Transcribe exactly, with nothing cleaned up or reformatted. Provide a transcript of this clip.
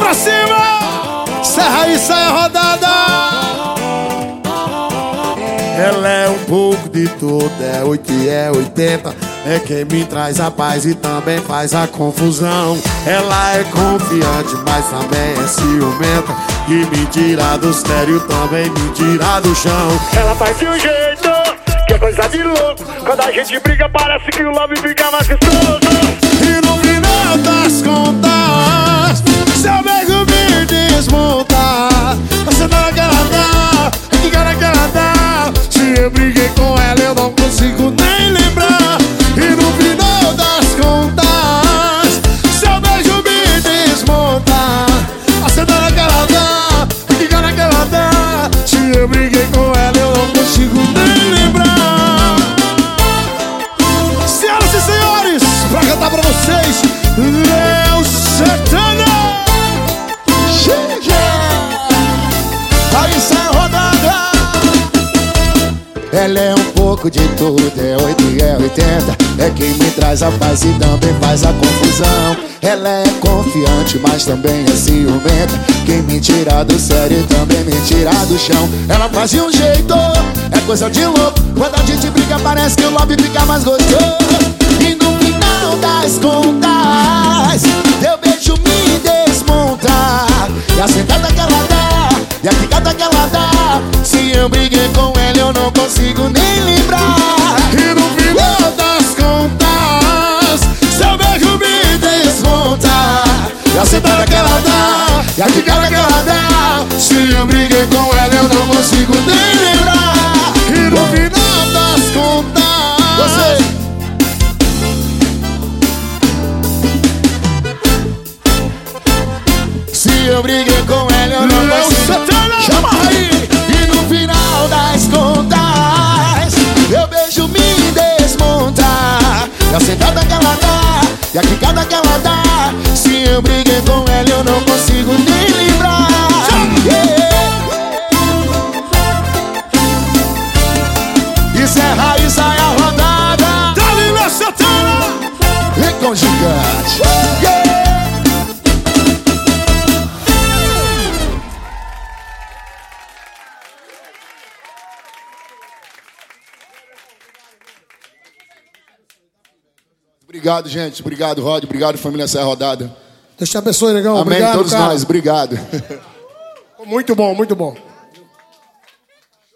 pra cima! Serra e saia rodada! Ela é um pouco de tudo, é oito e é oitenta. É quem me traz a paz e também faz a confusão. Ela é confiante, mas também é ciumenta. E me tira do sério, também me tira do chão. Ela faz de um jeito que é coisa de louco. Quando a gente briga parece que o love fica mais gostoso. E no final das contas, seu beijo me desmonta. Você tá naquela dá, que cara que ela dá. Se eu briguei com ela eu não consigo nem lembrar. E no final das contas, seu beijo me desmonta. Você tá naquela dá, que cara que ela dá. Se eu briguei com ela eu não consigo nem lembrar. Senhoras e senhores, pra cantar pra vocês, Léo Santana. Aí sai a rodada. Ela é um pouco de tudo, é oito e é oitenta. É quem me traz a paz e também faz a confusão. Ela é confiante, mas também é ciumenta. Quem me tira do sério também me tira do chão. Ela faz de um jeito, é coisa de louco. Quando a gente briga parece que o lobby fica mais gostoso. E no final das contas, teu beijo me desmonta. E a sentada que ela dá, e a picada que ela dá. Se eu briguei com ela eu não consigo nem lembrar. E no final das contas, seu beijo me desmonta. E a sentada que ela dá, e a picada que ela dá. Se eu briguei com ela eu não consigo nem lembrar. E no final das contas, você... Se eu briguei com ela eu não consigo. Chama aí! E no final das contas, meu beijo me desmonta. E a sentada que ela dá, e a quicada que ela dá. Se eu briguei com ela eu não consigo nem lembrar. Yeah. Encerra e sai a rodada. Dali na Santana. Vem com o gigante. Yeah. Obrigado, gente. Obrigado, Rod. Obrigado, família Serra Rodada. Deus te abençoe, negão. Amém, obrigado, todos cara. nós. Obrigado. Muito bom, muito bom.